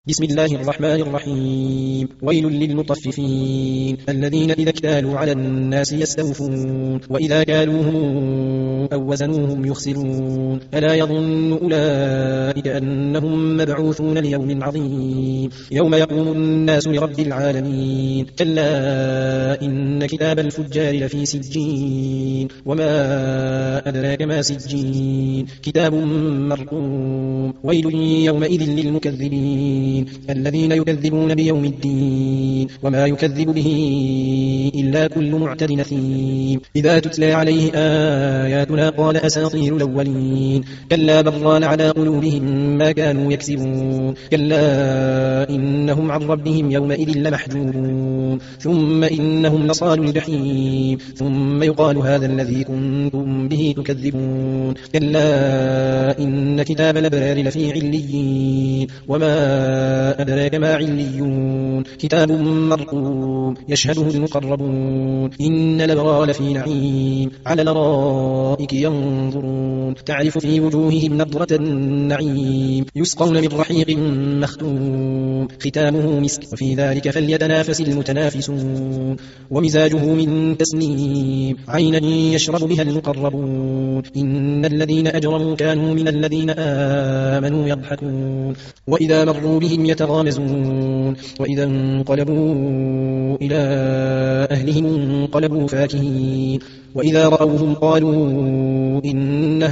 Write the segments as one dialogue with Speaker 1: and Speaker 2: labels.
Speaker 1: بسم الله الرحمن الرحيم. ويل للمطففين الذين إذا اكتالوا على الناس يستوفون وإذا كالوهم أو وزنوهم يخسرون ألا يظن أولئك أنهم مبعوثون ليوم عظيم يوم يقوم الناس لرب العالمين كلا إن كتاب الفجار لفي سجين وما أدراك ما سجين كتاب مرقوم ويل يومئذ للمكذبين الذين يكذبون بيوم الدين وما يكذب به إلا كل معتد نثيم إذا تتلى عليه آياتنا قال أساطير الأولين كلا بل ران على قلوبهم ما كانوا يكسبون كلا إنهم عن ربهم يومئذ لمحجوبون ثم إنهم لصالوا الجحيم ثم يقال هذا الذي كنتم به تكذبون كلا إن كتاب الأبرار لفي عليين وما أدراك ما عليون كتاب مرقوم يشهده المقربون إن الأبرار لفي نعيم على الأرائك ينظرون تعرف في وجوههم نضرة النعيم يسقون من رحيق مختوم ختامه مسك وفي ذلك فليتنافس المتنافسون ومزاجه من تسنيم عينا يشرب بها المقربون إن الذين أجرموا كانوا من الذين آمنوا يضحكون وإذا مروا بهم يتغامزون وإذا انقلبوا إلى أهلهم انقلبوا فاكهين وإذا رأوهم قالوا إن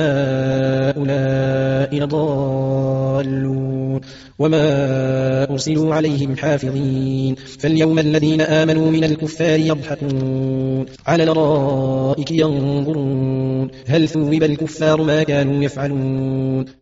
Speaker 1: هؤلاء لضالون وما أرسلوا عليهم حافظين فاليوم الذين آمنوا من الكفار يضحكون على الأرائك ينظرون هل ثوب الكفار ما كانوا يفعلون